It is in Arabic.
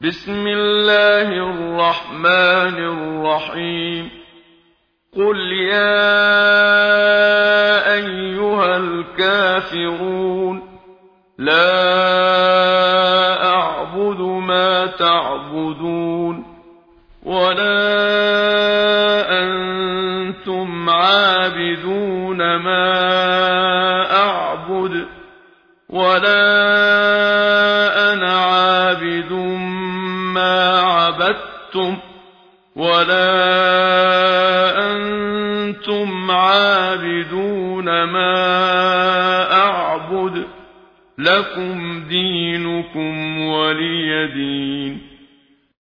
بسم الله الرحمن الرحيم قل يا أيها الكافرون لا أعبد ما تعبدون ولا أنتم عابدون ما أعبد ولا أنا عابد ما عبدتم ولا أنتم عابدون ما أعبد لكم دينكم ولي دين.